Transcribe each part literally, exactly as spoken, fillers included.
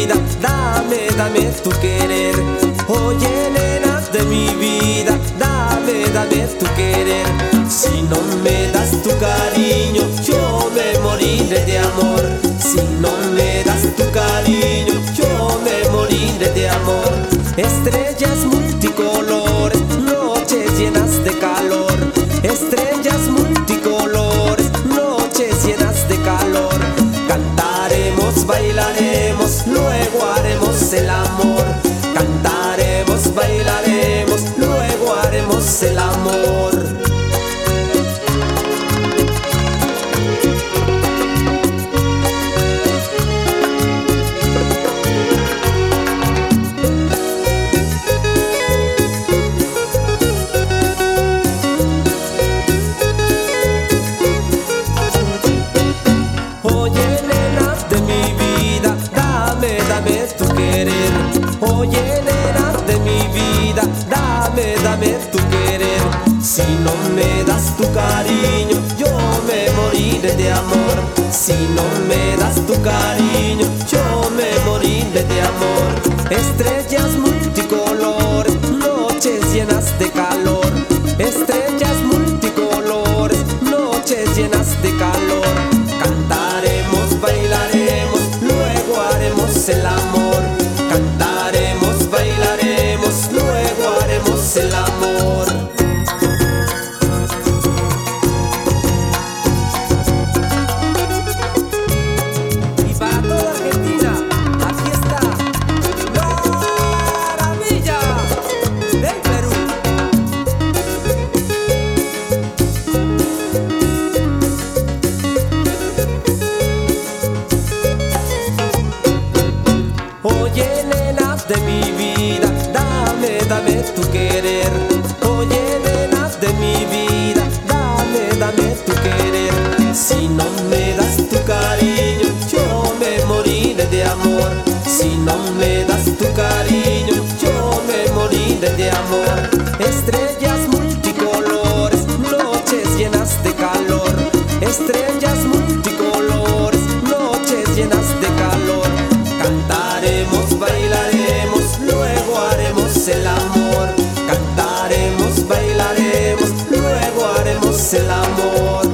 vida, dame, dame tu querer. Oye, nena de mi vida, dame, dame tu querer. Si no me das tu cariño, yo me moriré de amor. Si no me das tu cariño, yo me moriré de amor. Estrellas multicolores, noches llenas de calor. Estrellas multicolores, noches llenas de calor. Cantaremos, bailaremos, luego haremos el amor. Cantaremos, bailaremos, luego haremos el amor. Dame tu querer, oye, nena de mi vida, dame, dame tu querer. Si no me das tu cariño, yo me moriré de amor. Si no me das tu cariño, yo me moriré de amor. Estrellas multicolores, noches llenas de calor. Estrellas multicolores, noches llenas de calor. Cantaremos, bailaremos, luego haremos el amor. Cantaremos, bailaremos, luego haremos el amor. Y para toda Argentina, aquí está Maravilla del Perú. Oye, nena de mi vida, dame, dame tu querer. Oye, nena de mi vida, dame, dame tu querer. Si no me das tu cariño, yo me moriré de amor. Si no me das tu cariño, yo me moriré de amor. Estrellas multicolores, noches llenas de calor. Estrellas multicolores, noches llenas de calor. Cantaremos, bailaremos, luego haremos el amor. Cantaremos, bailaremos, luego haremos el amor.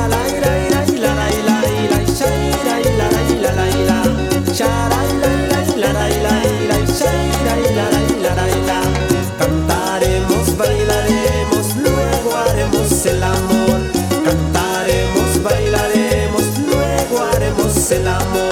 Cantaremos, bailaremos, luego haremos el amor. Cantaremos, bailaremos, luego haremos el amor.